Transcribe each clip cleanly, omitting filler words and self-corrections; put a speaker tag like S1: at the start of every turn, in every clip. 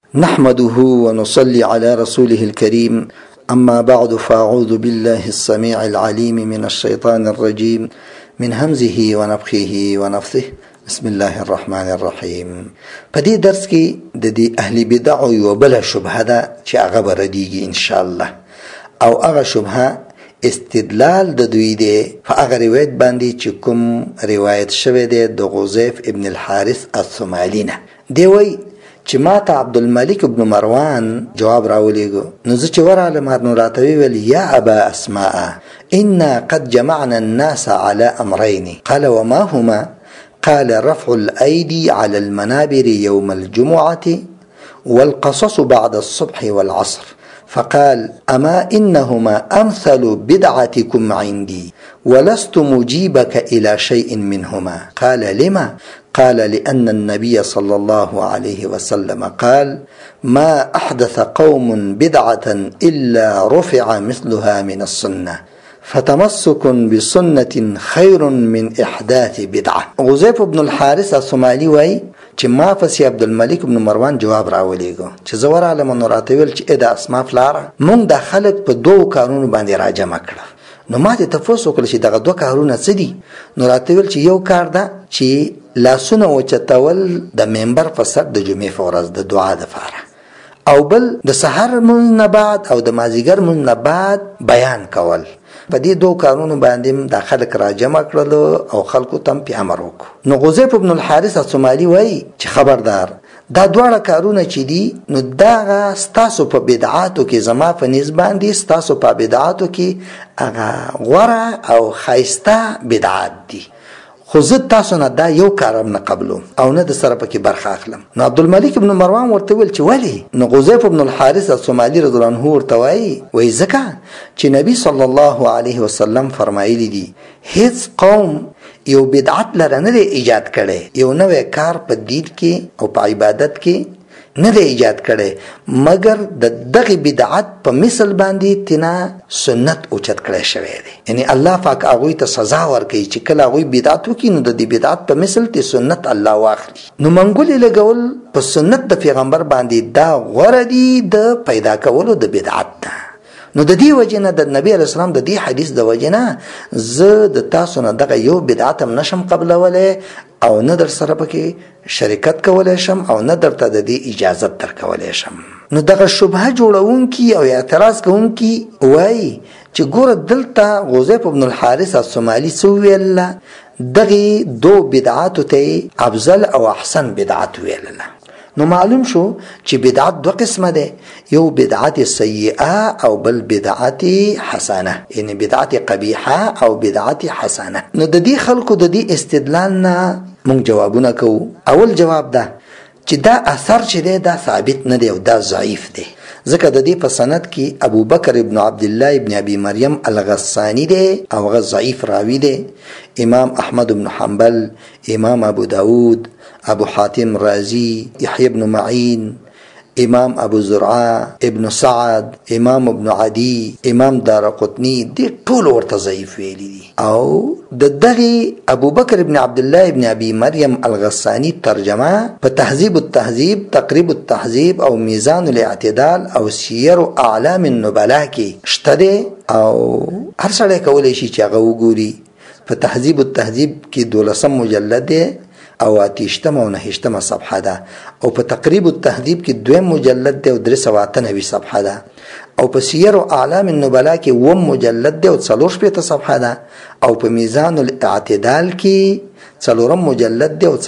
S1: نحمده ونصلي على رسوله الكريم. أما بعد، فأعوذ بالله السميع العليم من الشيطان الرجيم من همزه ونفخه ونفثه. بسم الله الرحمن الرحيم. په دې درس کې د دې اهل بدع یو بل شبهه ده چې هغه به ردیږي ان شاء الله، او هغه شبهه استدلال د دوی دی په هغه روایت باندې چې کوم روایت شوی دی د غزیف ابن الحارث الثمالي نه. دی وایي چې ما ته عبدالملک ابن مروان جواب راولېږو، نو زه چې ورغلم نو راته ویل یا ابا اسماء انا قد جمعنا الناس على امرين. قال وما هما؟ قال رفع الايدي على المنابر يوم الجمعة والقصص بعد الصبح والعصر. فقال أما إنهما أمثل بدعتكم عندي ولست مجيبك إلى شيء منهما. قال لما؟ قال لأن النبي صلى الله عليه وسلم قال ما أحدث قوم بدعة إلا رفع مثلها من السنة فتمسك بسنة خير من إحداث بدعة. غزيف بن الحارث الثمالي وای چې ما پسې عبدالملک ابن مروان جواب راولېږو چې زه ورغلم نو راته ویل چې د اسما پلاره مونږ د خلک په دوو کارونو باندې راجمع کړه. نو ما ته تفوس وکړ چې دغه دوه کارونه څه دي؟ نو راته ویل چې یو کار ده چې لاسونه اوچتول د منبر په سر د جمعې په ورځ د دعا دپاره، او بل د سحر لمونځ نه بعد او د مازدیګر لمونځ نه بعد بیان کول. په دې دوه کارونو باندې د خلک راجمع کړل او خلکو ته په امر وکړو. نو غزیف ابن الحارث الثمالي وایي چې خبردار، دا دواړه کارونه چې دي نو دا ستاسو په بدعاتو کې زما په نسبت باندې ستاسو په بدعاتو کې هغه غوره او ښایسته بدعات دي، خو زه تاسو نه دا یو کار هم نه قبلوم او نه د سره پکې برخه اخلم. نو عبدالملک ابن مروان ورته ویل چې ولې؟ نو غزیف ابن الحارث الثمالي رضی الله عنه ورته وایي ځکه چې نبی صلی الله علیه وسلم فرمایلی دي هیڅ قوم یو بدعت لره نه دی ایجاد کړي، یو نوی کار په دین کې او په عبادت کې نه دی ایجاد کړي مګر د دغه بدعت په مثل باندې تینا سنت اوچت کړی شوی دی. یعنی الله پاک هغوی ته سزا ورکوي چې کله هغوی بدعت وکړي نو د دې بدعت په مثل ته سنت الله واخلي. نو منګولې لګول په سنت د پیغمبر باندې دا غوره دي د پیدا کولو د بدعت ده. نو د دې وجه نه د نبی علیه السلام د دې حدیث د وجه نه زه د تاسو نه دغه یو بدعت هم نشم قبلولی او نه در سره پکې شرکت کولی شم او نه درته د دې اجازت درکولی شم. نو دغه شبهه جوړونکي او اعتراض کوونکي وایي چې ګوره دلته غزیف ابن الحارث الثمالي څه وویل؟ دغې دو بدعاتو ته افضل او احسن بدعت ویلله. نو معلوم شو چې بدعت دو قسمه ده، یو بدعت سیئه او بل بدعت حسنه، یعنی بدعت قبیحه او بدعت حسنه. نو د دې خلکو د دې استدلال نه مونږ جوابونه کوو. اول جواب ده چې دا اثر چې دی دا ثابت نه دی او دا ضعیف دی، ځکه د دې په سند کې ابو بکر ابن عبدالله ابن ابي مریم الغسانی دی او هغه ضعیف راوی دی. امام احمد بن حنبل، امام ابو داود، ابو حاتم رازی، یحیی ابن معین، امام ابو زرعه، ابن سعد، امام ابن عدی، امام دارقطنی، دی ټول ورته ضعیف ویلي دي. او د دغه ابو بکر ابن عبدالله ابن ابي مریم الغسانی ترجمه په تهذیب التهذیب، تقریب التهذیب او میزان الاعتدال او سیر اعلام النبلاء کې شته دی، او هر سړی کولی شي چې هغه وګوري. په تهذیب التهذیب کې 12 مجلد دی او 28 او 29 صفحه ده، او په تقریب التهذیب کې 2 مجلد دی او 398 صفحه ده، او په سیر اعلام النبلاء کې 1 مجلد دی او 4 صفحه ده، او په میزان الاعتدال کې 4 مجلد دی او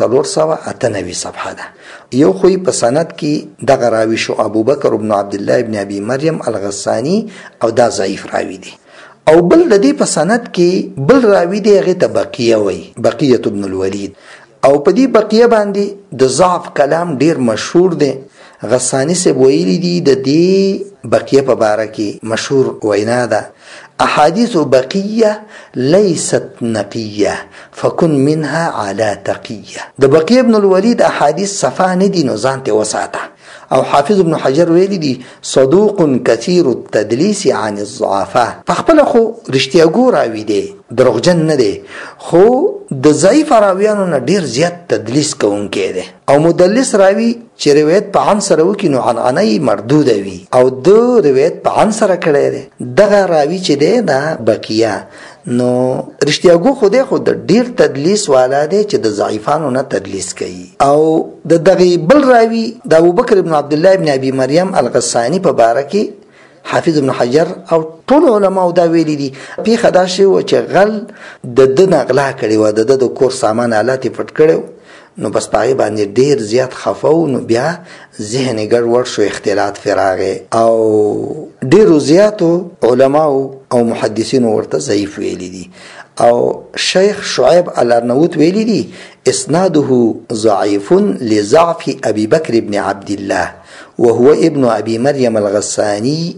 S1: 498 صفحه ده. یو خو په سند کې دغه راوی شو ابو بکر ابن عبدالله ابن ابي مریم الغسانی او دا ضعیف راوی دی. او بل د دې په سند کې بل راوی دی هغه ته بقیه وای، بقیه ابن الولید، او په دې بقیه باندې د ضعف کلام ډیر مشهور دی. غسانی سے ویلی دی د دې بقیه په باره کې مشهور وینا ده احادیث بقیه لیست نقیه فکن منها على تقیه. د بقیه ابن الولید احادیث صفا نه دي نو ځان ته وساته. او حافظ ابن حجر ویلی دی صدوق کثیر التدلیس عن الضعفاء، په خپل خو رښتیا ګو راوی دی دروغجن نه دی، خو د ضعیف راویانو نه ډیر زیات تدلیس کوونکی دی. او مدلس راوی چې روایت په عن سره وکړي نو عنعنه مردوده وي او د روایت په عن سره کړی دی. دغه راوی چې دی دا بقیه نو رښتیاګو خو دی، خو د ډیر تدلیس والا دی چې د ضعیفانو نه تدلیس کوي. او د دغه بل راوی د ابوبکر ابن عبد الله ابن ابي مريم الغساني په باره کې حافظ ابن حجر او ټول علماء دا ویلي دي پیښه دا شوه چې غل د نغلا کړي و، د کور سامان آلات پټ کړي، نو بس پای باندې ډیر زیات خفاو، نو بیا ذهن ګډوډ شو، اختلاط فراغه او ډیر زیاتو علماء او محدثین ورته ضعیف ویلي دي. او شیخ شعیب الارنوط ویلي دي اسناده ضعیف لضعف ابي بكر ابن عبد الله وهو ابن ابي مريم الغساني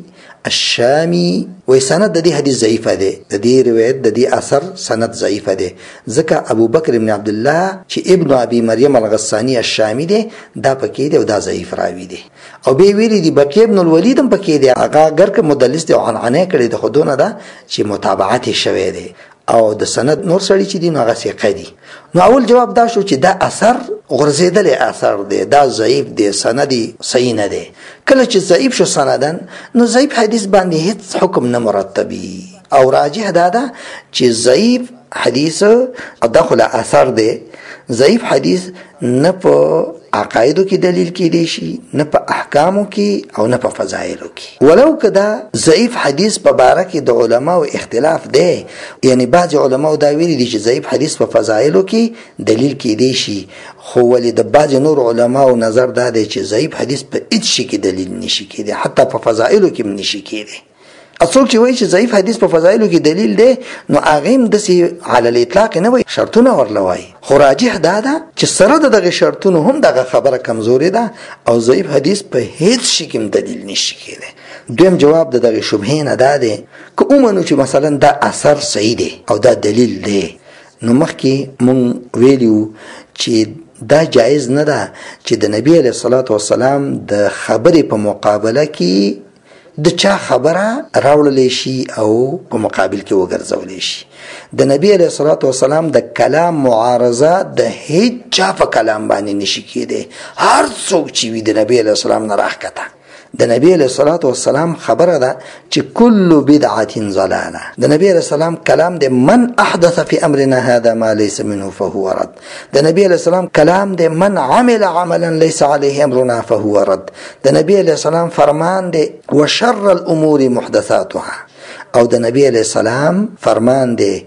S1: الشامي. وی سند د دې حدیث ضعیفه ده، د دې روایت د دې اثر سند ضعیفه ده، ځکه ابو بکر ابن عبد الله چې ابن ابي مريم الغساني الشامي ده دا پکې دی او دا ضعیف راوی دی. او به ویلي دی بکې ابن الولید هم پکې دی، هغه ګرک مدلس دی او عنعنه کړی د خودونه ده چې متابعت شوی دی او د سند نور سړي چې دی نو هغه ثقه دي. نو اول جواب دا شو چې دا اثر غرزیدل اثر دی، دا ضعیف دی، سندی صحیح نه دی. کله چې ضعیف شو سندن نو ضعیف حدیث باندې هیڅ حکم نه مرتبي او راجح دا ده چې ضعیف حدیث داخل اثر دی. ضعیف حدیث نه په عقایدو کې دلیل کېدی شي، نه په احکامو کې او نه په فضایلو کې. ولو کدا ضعیف حدیث په باره کې د علماو اختلاف دی، یعنی بعض علماو دا ویلي دي چې ضعیف حدیث په فضایلو کې دلیل کېدی شي، خو ولې د بعض نور علماو نظر دا دی چې ضعیف حدیث په هیڅ شي کې دلیل نشي کېدی، حتی په فضایلو کې هم نشي کېدی. اصل چې وایي چې ضعیف حدیث په فضایلو کې دلیل دی نو هغه هم داسې علی الاطلاق نه وایي، شرطونه ورله وایي. خو راجح دا ده چې سره د دغه شرطونو هم دغه خبره کمزوري ده او ضعیف حدیث په هیڅ شي کې دلیل نشي کېدی. دویم جواب د دغه شبهې نه دا دی که ومنو چې مثلا دا اثر صحیح دی او دا دلیل دی، نو مخکې مونږ ویلیو چې دا جایز نه ده چې د نبی علیه الصلاة والسلام د خبرې په مقابله کې د چا خبره راوړلی شي او په مقابل کې وګرځولی شي. د نبی علیه الصلاة والسلام د کلام معارضه د هیڅ چا په کلام باندې نشي کېدی، هر څوک چې وي د نبی علیه السلام نه راښکته. د نبی علیه الصلاة والسلام خبره ده چې کل بدعة ضلاله. د نبی علیه السلام کلام دی من احدث فی امرنا هذا ما ليس منه فهو رد. د نبی علیه السلام کلام دی من عمل عملا ليس عليه امرنا فهو رد. د نبی علیه السلام فرمان دی وشر الامور محدثاتها. او د نبی علیه السلام فرمان دی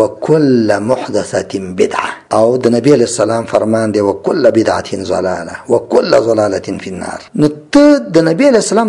S1: وكل محدثة بدعة. او د نبی علیہ السلام فرمان دی وكل بدعة ضلالة وكل ضلالة في النار. نو ته د نبی علیہ السلام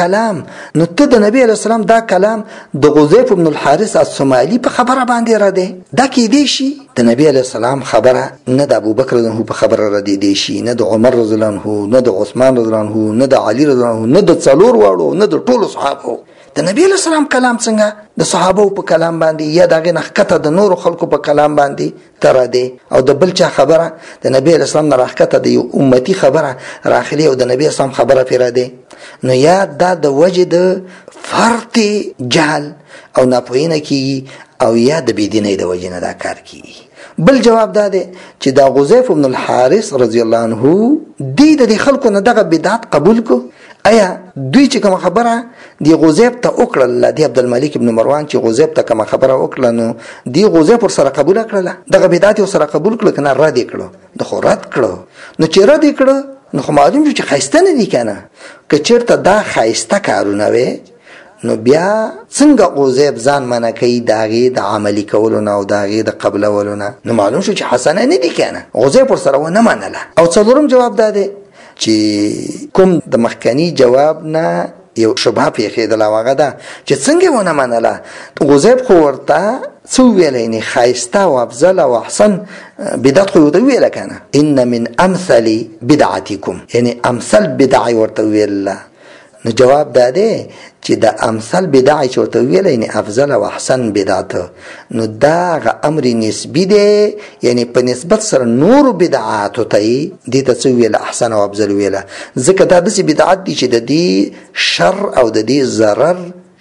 S1: دا کلام د غزیف بن الحارث الصومالی په خبره باندې را دی، دا کې دی شي د نبی علیہ السلام خبره نه د ابو بکر رضی الله عنه په خبره را دی شي، نه د عمر رضی الله عنه، نه د عثمان رضی الله عنه، نه د علی رضی الله عنه، نه د څلور واړو، نه د ټولو صحابه. د نبی علیہ السلام کلام څنګه د صحابه په کلام باندې یا دغه نخکته د نور خلکو په کلام باندې تر دی، او د بل چا خبره د نبی علیہ السلام نه راخکته د امتی خبره راخلی او د نبی اسلام خبره پیرا دی. نو یا دا د وجه د فرط جهل او ناپوهینه کی او یا د بيدینه د وجه نه دا کار کی. بل جواب دا دی چې دا غزیف بن الحارث رضی الله عنه د خلکو نه دغه بدعت قبول کو. ایا دوی چې کوم خبره دی غزیب ته وکړه، دی عبدالملک ابن مروان چې غزیب ته کوم خبره وکړه نو دی غزیب پر سره قبول کړله، دغه بدعت سره قبول کړه کنه رد کړه، د خو رد کړه. نو چې رد کړه نو خو معلوم چې خایسته نه دی کنه، که چیرته دا خایسته کارونه وي نو بیا څنګه غزیب ځان منع کوي داغه د عملی کولو نه او داغه د قبلولو نه، نو معلوم شو چې حسنه نه دی کنه، غزیب پر سره ونه منله. او څلورم جواب دا دی چې کوم د مخکنی جواب نه یو شبهه پیښیدله هغه ده چې څنګه ونه منله. غزیب خو ورته څه ویلی نه خایسته او افضل او احسن بدعت خو ورته ویله کنه ان من امثل بدعتکم، یعنی امثل بدعی ورته ویله. نو جواب دا دی چې د امثل بدعی چې ورته ویله یعنی افضل او احسن بدعت، نو دا امر نسبی دی، یعنی په نسبت سره نور بدعات ته دي ته څه ویله احسن او افضل ویله، ځکه دا داسې بدعت دي چې د دې شر او د دې ضرر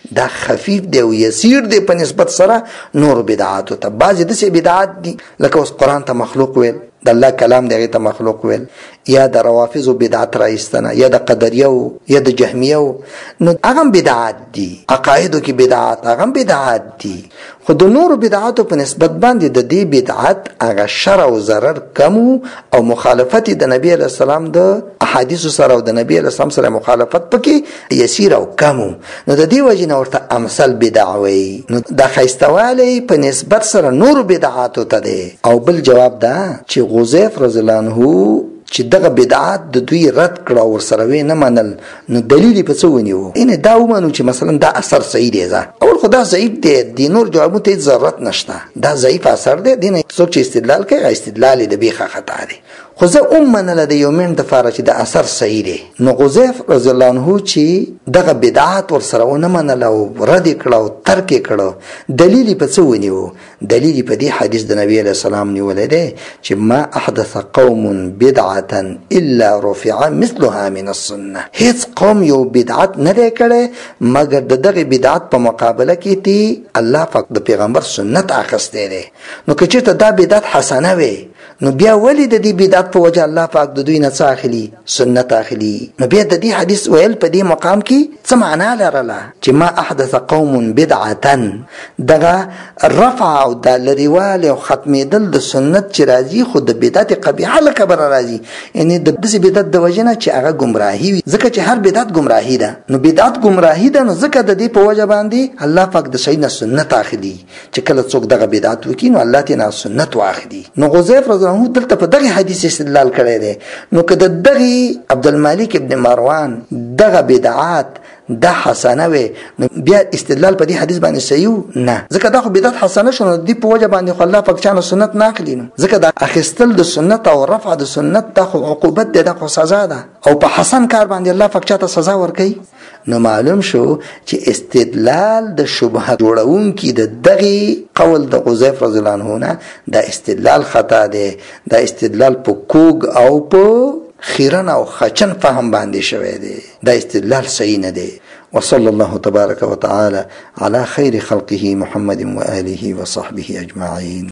S1: دا خفیف دی او یسیر دی په نسبت سره نور بدعاتو ته. بعضې داسې بدعات دي لکه اوس قرآن ته مخلوق ویل، د الله کلام دی هغې ته مخلوق ویل، یا د روافضو بدعت را ایستنه، یا د قدریو یا د جهمیو، نو هغه هم بدعات دي. عقایدو کې بدعات هغه هم بدعات دي. خو د نورو بدعاتو په نسبت باندې د دې بدعت هغه شر او ضرر کم او مخالفت د نبی علیه السلام د احادیثو سره او د نبی علیه السلام سره مخالفت پکې یسیر او کم، نو د دې وجې نه ورته امثل بدع وایي. نو د ښایستهوالی په نسبت سره نورو بدعاتو ته دی. او بل جواب ده چې غزیف رضی الله عنه چې دغه بدعات د دوی رد کړه او ورسره وی نه منل، نو دلیل په څه ونیو؟ ان دا ومنو چې مثلا دا اثر صحیح دی. اول خو دا ضعیف دی، د نور جوابونو ته ضرورت نشته، دا ضعیف اثر دی، دینه څوک چې استدلال کوي استدلال د بیخه خطا دی. خو زه منله د یو من دپاره چې د اثر صحیح دی. نو غزیف رضی الله عنه چې دغه بدعات ورسره ونه منله او رد یې کړه او ترک یې کړه، دلیل یې په څه ونیو؟ دلیل یې په دې حدیث د نبي علیه السلام نیولی دی چې ما احدث قوم بدعة الا رفع مثلها من السنه. هیڅ قوم یو بدعت نه دی کړی مګر د دغه بدعت په مقابله کې دی الله پاک د پیغمبر سنت اخیستی دی. نو که چېرته دا بدعت حسنه وي، نو بیا ولی د دې بدعت په وجه الله پاک د دوی نه څه اخلي؟ سنت اخلي. نو بیا د دې حدیث ویل په دې مقام کې څه معنا لرله چې ما احدث قوم بدعة، دغه رفع او د لرېوالی او ختمېدل د سنت چې راځي، خو د بدعت قبیحه له کبره راځي، یعنې د داسې بدعت د وجې نه چې هغه ګمراهي وي، ځکه چې هر بدعت ګمراهي ده. نو بدعت ګمراهي ده، نو ځکه د دې په وجه باندې الله پاک د صحیح نه سنت اخلي چې کله څوک دغه بدعت وکړي نو الله ترې نه سنت واخلي. نو غزیف رضی الله عنه دلته په دغه حدیث استدلال کړی دی. نو که د دغه عبدالملک ابن مروان دغه بدعات دا حسنه وي، نو بیا استدلال په دې حدیث باندې صحیح نه، ځکه دا خو بدعت حسنه شو، نو دې په وجه باندې خو الله پاک چانه سنت نه اخلي. نو ځکه دا اخیستل د سنت او رفع د سنت دا خو عقوبت دی، دا خو سزا ده، او په حسن کار باندې الله پاک چاته سزا ورکوي. نو معلوم شو چې استدلال د شبهه جوړونکي د دغه قول د غزیف رضی الله عنه نه دا استدلال خطا دی، دا استدلال په کوږ او په خیرن او خچن فهم باندې شوی دی، دا استدلال صحیح نه دی. وصلى الله تبارك وتعالى على خير خلقه محمد وآله وصحبه أجمعين.